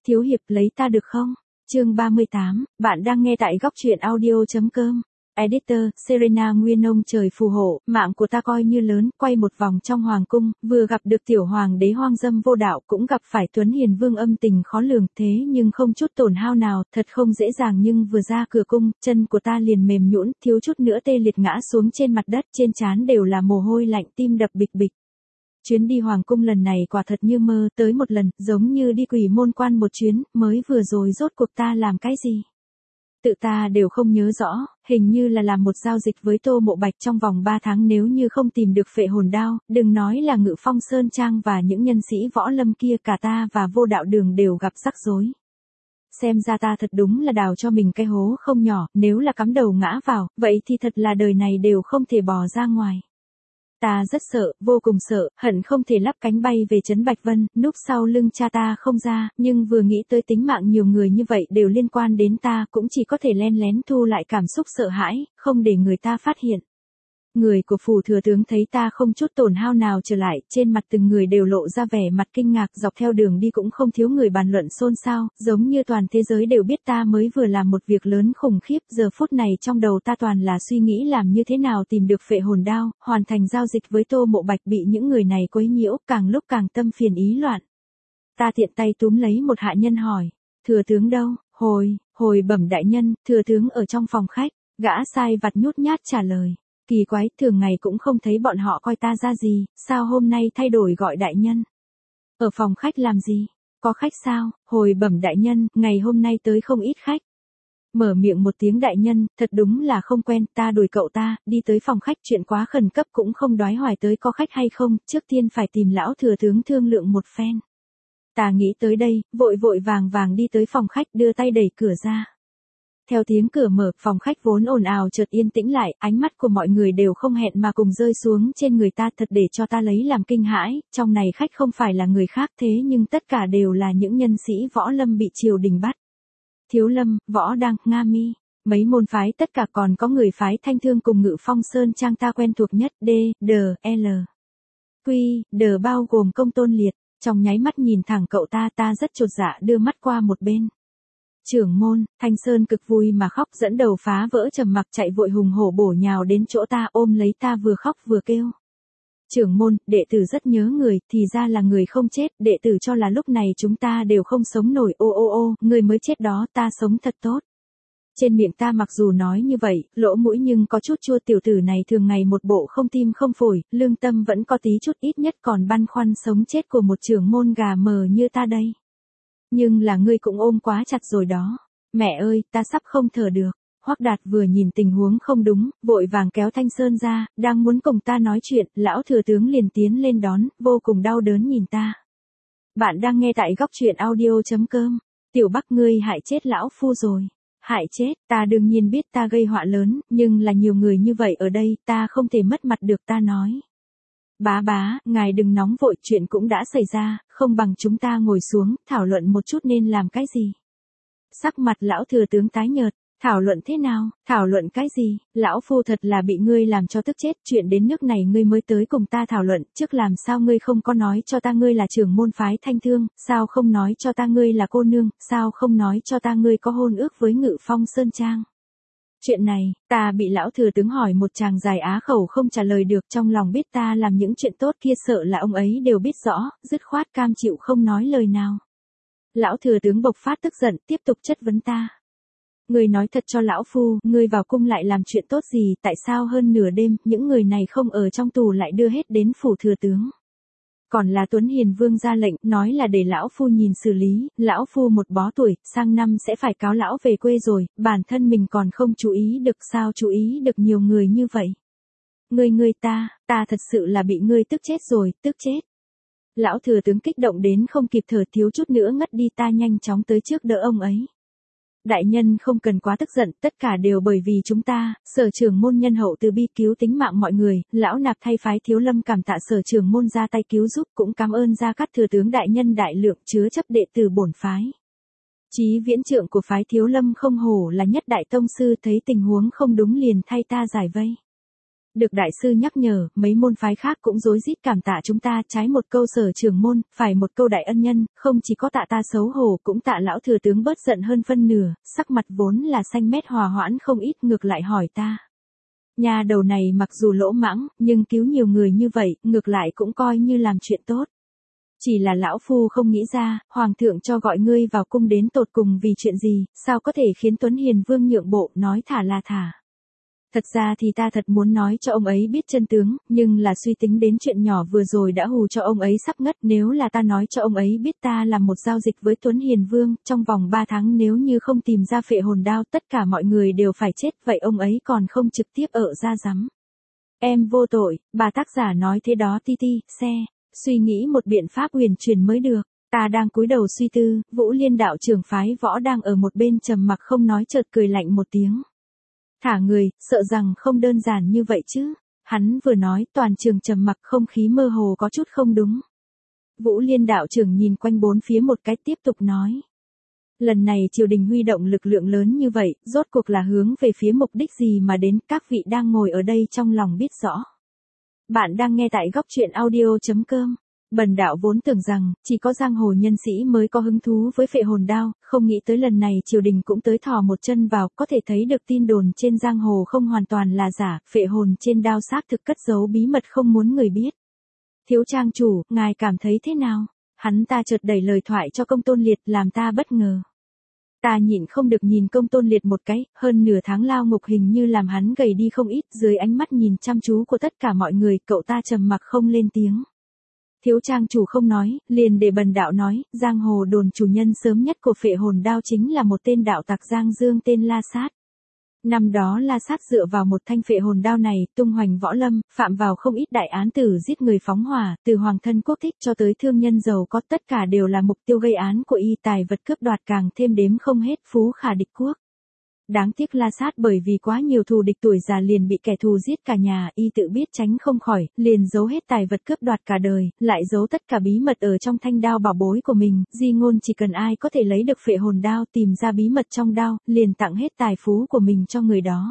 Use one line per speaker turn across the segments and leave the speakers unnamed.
thiếu hiệp lấy ta được không? Chương 38, bạn đang nghe tại góc truyện audio.com. Editor, Serena Nguyên ông trời phù hộ, mạng của ta coi như lớn, quay một vòng trong hoàng cung, vừa gặp được tiểu hoàng đế hoang dâm vô đạo, cũng gặp phải Tuấn Hiền Vương âm tình khó lường, thế nhưng không chút tổn hao nào, thật không dễ dàng, nhưng vừa ra cửa cung, chân của ta liền mềm nhũn, thiếu chút nữa tê liệt ngã xuống trên mặt đất, trên trán đều là mồ hôi lạnh, tim đập bịch bịch. Chuyến đi hoàng cung lần này quả thật như mơ tới một lần, giống như đi quỷ môn quan một chuyến, mới vừa rồi rốt cuộc ta làm cái gì? Tự ta đều không nhớ rõ, hình như là làm một giao dịch với Tô Mộ Bạch trong vòng 3 tháng, nếu như không tìm được phệ hồn đao, đừng nói là Ngự Phong Sơn Trang và những nhân sĩ võ lâm kia, cả ta và Vô Đạo Đường đều gặp rắc rối. Xem ra ta thật đúng là đào cho mình cái hố không nhỏ, nếu là cắm đầu ngã vào, vậy thì thật là đời này đều không thể bò ra ngoài. Ta rất sợ, vô cùng sợ, hận không thể lắp cánh bay về trấn Bạch Vân, núp sau lưng cha ta không ra, nhưng vừa nghĩ tới tính mạng nhiều người như vậy đều liên quan đến ta, cũng chỉ có thể len lén thu lại cảm xúc sợ hãi, không để người ta phát hiện. Người của phủ thừa tướng thấy ta không chút tổn hao nào trở lại, trên mặt từng người đều lộ ra vẻ mặt kinh ngạc, dọc theo đường đi cũng không thiếu người bàn luận xôn xao, giống như toàn thế giới đều biết ta mới vừa làm một việc lớn khủng khiếp, giờ phút này trong đầu ta toàn là suy nghĩ làm như thế nào tìm được phệ hồn đao, hoàn thành giao dịch với Tô Mộ Bạch, bị những người này quấy nhiễu, càng lúc càng tâm phiền ý loạn. Ta tiện tay túm lấy một hạ nhân hỏi, thừa tướng đâu? Hồi bẩm đại nhân, thừa tướng ở trong phòng khách, gã sai vặt nhút nhát trả lời. Kỳ quái, thường ngày cũng không thấy bọn họ coi ta ra gì, sao hôm nay thay đổi gọi đại nhân? Ở phòng khách làm gì? Có khách sao? Hồi bẩm đại nhân, ngày hôm nay tới không ít khách. Mở miệng một tiếng đại nhân, thật đúng là không quen, ta đuổi cậu ta, đi tới phòng khách, chuyện quá khẩn cấp cũng không đoái hoài tới có khách hay không, trước tiên phải tìm lão thừa tướng thương lượng một phen. Ta nghĩ tới đây, vội vội vàng đi tới phòng khách, đưa tay đẩy cửa ra. Theo tiếng cửa mở, phòng khách vốn ồn ào chợt yên tĩnh lại, ánh mắt của mọi người đều không hẹn mà cùng rơi xuống trên người ta, thật để cho ta lấy làm kinh hãi, trong này khách không phải là người khác, thế nhưng tất cả đều là những nhân sĩ võ lâm bị triều đình bắt. Thiếu Lâm, Võ Đăng, Nga Mi, mấy môn phái tất cả, còn có người phái Thanh Thương cùng Ngự Phong Sơn Trang ta quen thuộc nhất, D, D, L, Q, D bao gồm Công Tôn Liệt, trong nháy mắt nhìn thẳng cậu ta, ta rất chột dạ đưa mắt qua một bên. Trưởng môn, Thanh Sơn cực vui mà khóc, dẫn đầu phá vỡ trầm mặc, chạy vội hùng hổ bổ nhào đến chỗ ta, ôm lấy ta vừa khóc vừa kêu. Trưởng môn, đệ tử rất nhớ người, thì ra là người không chết, đệ tử cho là lúc này chúng ta đều không sống nổi, ô, người mới chết đó, ta sống thật tốt. Trên miệng ta mặc dù nói như vậy, lỗ mũi nhưng có chút chua, tiểu tử này thường ngày một bộ không tim không phổi, lương tâm vẫn có tí chút, ít nhất còn băn khoăn sống chết của một trưởng môn gà mờ như ta đây. Nhưng là ngươi cũng ôm quá chặt rồi đó. Mẹ ơi, ta sắp không thở được. Hoắc Đạt vừa nhìn tình huống không đúng, vội vàng kéo Thanh Sơn ra, đang muốn cùng ta nói chuyện, lão thừa tướng liền tiến lên đón, vô cùng đau đớn nhìn ta. Bạn đang nghe tại góc truyện audio.com. Tiểu Bắc, ngươi hại chết lão phu rồi. Hại chết, ta đương nhiên biết ta gây họa lớn, nhưng là nhiều người như vậy ở đây, ta không thể mất mặt được, ta nói. Bá, ngài đừng nóng vội, chuyện cũng đã xảy ra, không bằng chúng ta ngồi xuống, thảo luận một chút nên làm cái gì. Sắc mặt lão thừa tướng tái nhợt, thảo luận thế nào, thảo luận cái gì, lão phu thật là bị ngươi làm cho tức chết, chuyện đến nước này ngươi mới tới cùng ta thảo luận, trước làm sao ngươi không có nói cho ta ngươi là trưởng môn phái Thanh Thương, sao không nói cho ta ngươi là cô nương, sao không nói cho ta ngươi có hôn ước với Ngự Phong Sơn Trang. Chuyện này, ta bị lão thừa tướng hỏi một tràng dài á khẩu không trả lời được, trong lòng biết ta làm những chuyện tốt kia sợ là ông ấy đều biết rõ, dứt khoát cam chịu không nói lời nào. Lão thừa tướng bộc phát tức giận, tiếp tục chất vấn ta. Ngươi nói thật cho lão phu, ngươi vào cung lại làm chuyện tốt gì, tại sao hơn nửa đêm, những người này không ở trong tù lại đưa hết đến phủ thừa tướng. Còn là Tuấn Hiền Vương ra lệnh, nói là để lão phu nhìn xử lý, lão phu một bó tuổi, sang năm sẽ phải cáo lão về quê rồi, bản thân mình còn không chú ý được, sao chú ý được nhiều người như vậy. Ngươi ta thật sự là bị ngươi tức chết rồi, tức chết. Lão thừa tướng kích động đến không kịp thở, thiếu chút nữa ngất đi, ta nhanh chóng tới trước đỡ ông ấy. Đại nhân không cần quá tức giận, tất cả đều bởi vì chúng ta, Sở trưởng môn nhân hậu từ bi cứu tính mạng mọi người, lão nạp thay phái Thiếu Lâm cảm tạ Sở trưởng môn ra tay cứu giúp, cũng cảm ơn Gia Cát thừa tướng đại nhân đại lượng chứa chấp đệ tử bổn phái. Chí viễn trượng của phái Thiếu Lâm không hổ là nhất đại tông sư, thấy tình huống không đúng liền thay ta giải vây. Được đại sư nhắc nhở, mấy môn phái khác cũng rối rít cảm tạ chúng ta, trái một câu sở trưởng môn, phải một câu đại ân nhân, không chỉ có tạ ta xấu hổ, cũng tạ lão thừa tướng bớt giận hơn phân nửa, sắc mặt vốn là xanh mét hòa hoãn không ít, ngược lại hỏi ta. Nhà đầu này mặc dù lỗ mãng, nhưng cứu nhiều người như vậy, ngược lại cũng coi như làm chuyện tốt. Chỉ là lão phu không nghĩ ra, hoàng thượng cho gọi ngươi vào cung đến tột cùng vì chuyện gì, sao có thể khiến Tuấn Hiền Vương nhượng bộ, nói thả là thả. Thật ra thì ta thật muốn nói cho ông ấy biết chân tướng, nhưng là suy tính đến chuyện nhỏ vừa rồi đã hù cho ông ấy sắp ngất, nếu là ta nói cho ông ấy biết ta làm một giao dịch với Tuấn Hiền Vương, trong vòng 3 tháng nếu như không tìm ra phệ hồn đao tất cả mọi người đều phải chết, vậy ông ấy còn không trực tiếp ở ra rắm. Em vô tội, bà tác giả nói thế đó ti ti, xe, suy nghĩ một biện pháp huyền truyền mới được. Ta đang cúi đầu suy tư, Vũ Liên đạo trưởng phái võ đang ở một bên trầm mặc không nói chợt cười lạnh một tiếng. Thả người, sợ rằng không đơn giản như vậy chứ. Hắn vừa nói toàn trường trầm mặc không khí mơ hồ có chút không đúng. Vũ Liên đạo trưởng nhìn quanh bốn phía một cái tiếp tục nói. Lần này triều đình huy động lực lượng lớn như vậy, rốt cuộc là hướng về phía mục đích gì mà đến, các vị đang ngồi ở đây trong lòng biết rõ. Bạn đang nghe tại góc truyện audio.com. Bần đạo vốn tưởng rằng, chỉ có giang hồ nhân sĩ mới có hứng thú với phệ hồn đao, không nghĩ tới lần này triều đình cũng tới thò một chân vào, có thể thấy được tin đồn trên giang hồ không hoàn toàn là giả, phệ hồn trên đao xác thực cất giấu bí mật không muốn người biết. Thiếu trang chủ, ngài cảm thấy thế nào? Hắn ta chợt đẩy lời thoại cho Công Tôn Liệt làm ta bất ngờ. Ta nhịn không được nhìn Công Tôn Liệt một cái, hơn nửa tháng lao ngục hình như làm hắn gầy đi không ít, dưới ánh mắt nhìn chăm chú của tất cả mọi người, cậu ta trầm mặc không lên tiếng. Thiếu trang chủ không nói, liền để bần đạo nói, giang hồ đồn chủ nhân sớm nhất của phệ hồn đao chính là một tên đạo tặc Giang Dương tên La Sát. Năm đó La Sát dựa vào một thanh phệ hồn đao này, tung hoành võ lâm, phạm vào không ít đại án tử giết người phóng hỏa, từ hoàng thân quốc thích cho tới thương nhân giàu có, tất cả đều là mục tiêu gây án của y, tài vật cướp đoạt càng thêm đếm không hết, phú khả địch quốc. Đáng tiếc La Sát bởi vì quá nhiều thù địch tuổi già liền bị kẻ thù giết cả nhà, y tự biết tránh không khỏi, liền giấu hết tài vật cướp đoạt cả đời, lại giấu tất cả bí mật ở trong thanh đao bảo bối của mình, di ngôn chỉ cần ai có thể lấy được phệ hồn đao tìm ra bí mật trong đao, liền tặng hết tài phú của mình cho người đó.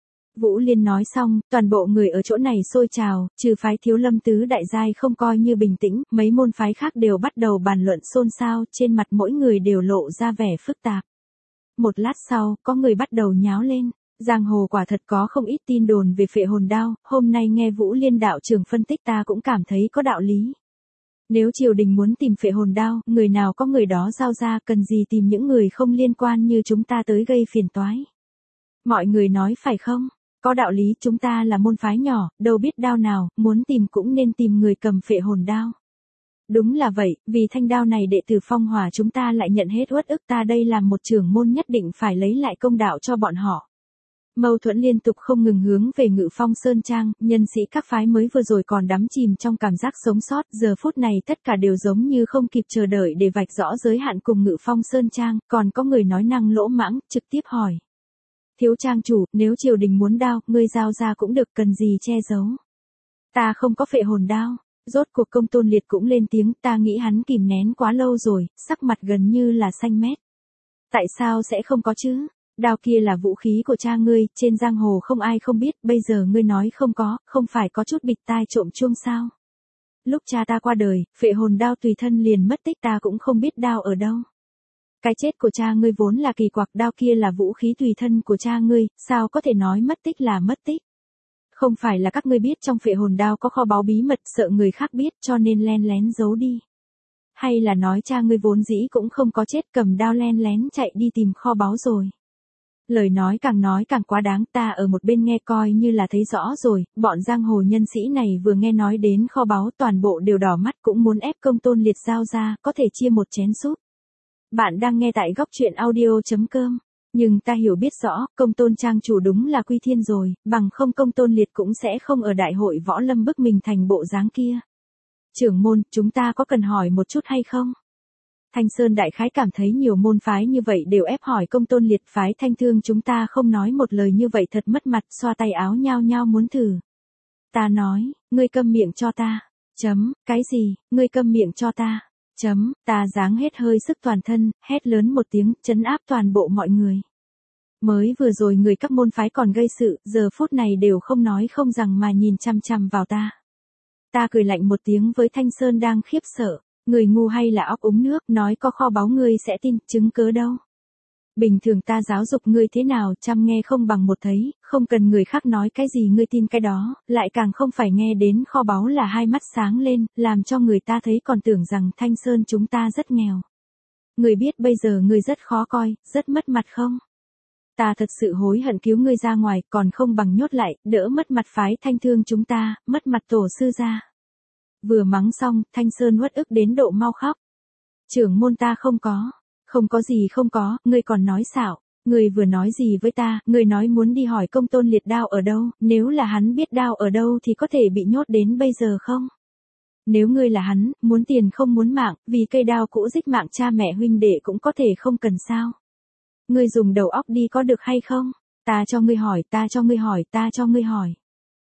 Vũ Liên nói xong, toàn bộ người ở chỗ này sôi trào, trừ phái Thiếu Lâm tứ đại giai không coi như bình tĩnh, mấy môn phái khác đều bắt đầu bàn luận xôn xao, trên mặt mỗi người đều lộ ra vẻ phức tạp. Một lát sau, có người bắt đầu nháo lên. Giang hồ quả thật có không ít tin đồn về phệ hồn đao, hôm nay nghe Vũ Liên đạo trưởng phân tích ta cũng cảm thấy có đạo lý. Nếu triều đình muốn tìm phệ hồn đao, người nào có người đó giao ra, cần gì tìm những người không liên quan như chúng ta tới gây phiền toái. Mọi người nói phải không? Có đạo lý, chúng ta là môn phái nhỏ, đâu biết đao nào, muốn tìm cũng nên tìm người cầm phệ hồn đao. Đúng là vậy, vì thanh đao này đệ tử Phong Hỏa chúng ta lại nhận hết uất ức, ta đây làm một trưởng môn nhất định phải lấy lại công đạo cho bọn họ. Mâu thuẫn liên tục không ngừng hướng về Ngự Phong Sơn Trang, nhân sĩ các phái mới vừa rồi còn đắm chìm trong cảm giác sống sót, giờ phút này tất cả đều giống như không kịp chờ đợi để vạch rõ giới hạn cùng Ngự Phong Sơn Trang, còn có người nói năng lỗ mãng, trực tiếp hỏi. Thiếu trang chủ, nếu triều đình muốn đao, ngươi giao ra cũng được, cần gì che giấu. Ta không có phệ hồn đao. Rốt cuộc Công Tôn Liệt cũng lên tiếng, ta nghĩ hắn kìm nén quá lâu rồi, sắc mặt gần như là xanh mét. Tại sao sẽ không có chứ? Đao kia là vũ khí của cha ngươi, trên giang hồ không ai không biết, bây giờ ngươi nói không có, không phải có chút bịt tai trộm chuông sao? Lúc cha ta qua đời, phệ hồn đao tùy thân liền mất tích, ta cũng không biết đao ở đâu. Cái chết của cha ngươi vốn là kỳ quặc, đao kia là vũ khí tùy thân của cha ngươi, sao có thể nói mất tích là mất tích? Không phải là các ngươi biết trong phệ hồn đao có kho báu bí mật, sợ người khác biết cho nên len lén giấu đi. Hay là nói cha ngươi vốn dĩ cũng không có chết, cầm đao len lén chạy đi tìm kho báu rồi. Lời nói càng quá đáng, ta ở một bên nghe coi như là thấy rõ rồi, bọn giang hồ nhân sĩ này vừa nghe nói đến kho báu toàn bộ đều đỏ mắt, cũng muốn ép Công Tôn Liệt giao ra, có thể chia một chén súp. Bạn đang nghe tại góc truyện audio.com. Nhưng ta hiểu biết rõ, Công Tôn trang chủ đúng là quy thiên rồi, bằng không Công Tôn Liệt cũng sẽ không ở đại hội võ lâm bức mình thành bộ dáng kia. Trưởng môn, chúng ta có cần hỏi một chút hay không? Thanh Sơn đại khái cảm thấy nhiều môn phái như vậy đều ép hỏi Công Tôn Liệt, phái Thanh Thương chúng ta không nói một lời như vậy thật mất mặt, xoa tay áo nhao nhao muốn thử. Ta nói, ngươi câm miệng cho ta. Cái gì, ngươi câm miệng cho ta. Ta giáng hết hơi sức toàn thân, hét lớn một tiếng, trấn áp toàn bộ mọi người. Mới vừa rồi người các môn phái còn gây sự, giờ phút này đều không nói không rằng mà nhìn chằm chằm vào ta. Ta cười lạnh một tiếng với Thanh Sơn đang khiếp sợ, người ngu hay là óc uống nước, nói có kho báu ngươi sẽ tin, chứng cớ đâu. Bình thường ta giáo dục ngươi thế nào, trăm nghe không bằng một thấy, không cần người khác nói cái gì ngươi tin cái đó, lại càng không phải nghe đến kho báu là hai mắt sáng lên, làm cho người ta thấy còn tưởng rằng Thanh Sơn chúng ta rất nghèo. Ngươi biết bây giờ ngươi rất khó coi, rất mất mặt không? Ta thật sự hối hận cứu ngươi ra ngoài, còn không bằng nhốt lại, đỡ mất mặt phái Thanh thương chúng ta, mất mặt tổ sư ra. Vừa mắng xong, Thanh Sơn uất ức đến độ mau khóc. Trưởng môn ta không có. Không có gì không có, ngươi còn nói xạo. Ngươi vừa nói gì với ta, ngươi nói muốn đi hỏi Công Tôn Liệt đao ở đâu, nếu là hắn biết đao ở đâu thì có thể bị nhốt đến bây giờ không? Nếu ngươi là hắn, muốn tiền không muốn mạng, vì cây đao cũ dích mạng cha mẹ huynh đệ cũng có thể không cần sao? Ngươi dùng đầu óc đi có được hay không? Ta cho ngươi hỏi, ta cho ngươi hỏi, ta cho ngươi hỏi.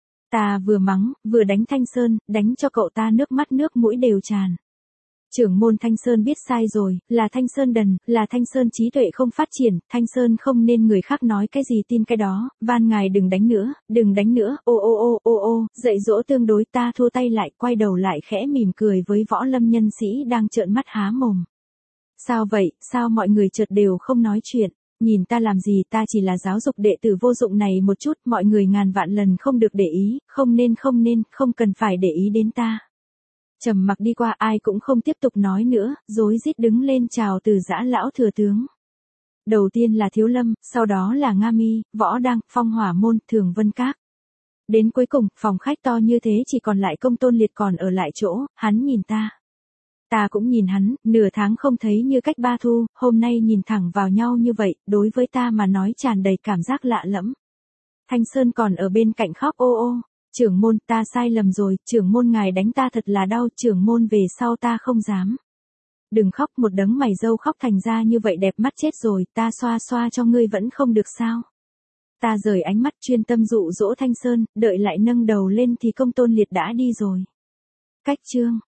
Ta vừa mắng, vừa đánh Thanh Sơn, đánh cho cậu ta nước mắt nước mũi đều tràn. Trưởng môn Thanh Sơn biết sai rồi, là Thanh Sơn đần, là Thanh Sơn trí tuệ không phát triển, Thanh Sơn không nên người khác nói cái gì tin cái đó, van ngài đừng đánh nữa, đừng đánh nữa, ô, dạy dỗ tương đối ta thua tay lại, quay đầu lại khẽ mỉm cười với võ lâm nhân sĩ đang trợn mắt há mồm. Sao vậy, sao mọi người chợt đều không nói chuyện, nhìn ta làm gì, ta chỉ là giáo dục đệ tử vô dụng này một chút, mọi người ngàn vạn lần không được để ý, không nên, không cần phải để ý đến ta. Trầm mặc đi qua ai cũng không tiếp tục nói nữa, rối rít đứng lên chào từ giã lão thừa tướng. Đầu tiên là Thiếu Lâm, sau đó là Nga Mi, Võ Đăng, Phong Hỏa Môn, Thường Vân Các. Đến cuối cùng, phòng khách to như thế chỉ còn lại Công Tôn Liệt còn ở lại chỗ, hắn nhìn ta. Ta cũng nhìn hắn, nửa tháng không thấy như cách ba thu, hôm nay nhìn thẳng vào nhau như vậy, đối với ta mà nói tràn đầy cảm giác lạ lẫm. Thanh Sơn còn ở bên cạnh khóc ô. Trưởng môn, ta sai lầm rồi, trưởng môn ngài đánh ta thật là đau, trưởng môn về sau ta không dám. Đừng khóc, một đấng mày râu khóc thành ra như vậy đẹp mắt chết rồi, ta xoa xoa cho ngươi vẫn không được sao. Ta rời ánh mắt chuyên tâm dụ dỗ Thanh Sơn, đợi lại nâng đầu lên thì Công Tôn Liệt đã đi rồi. Cách chương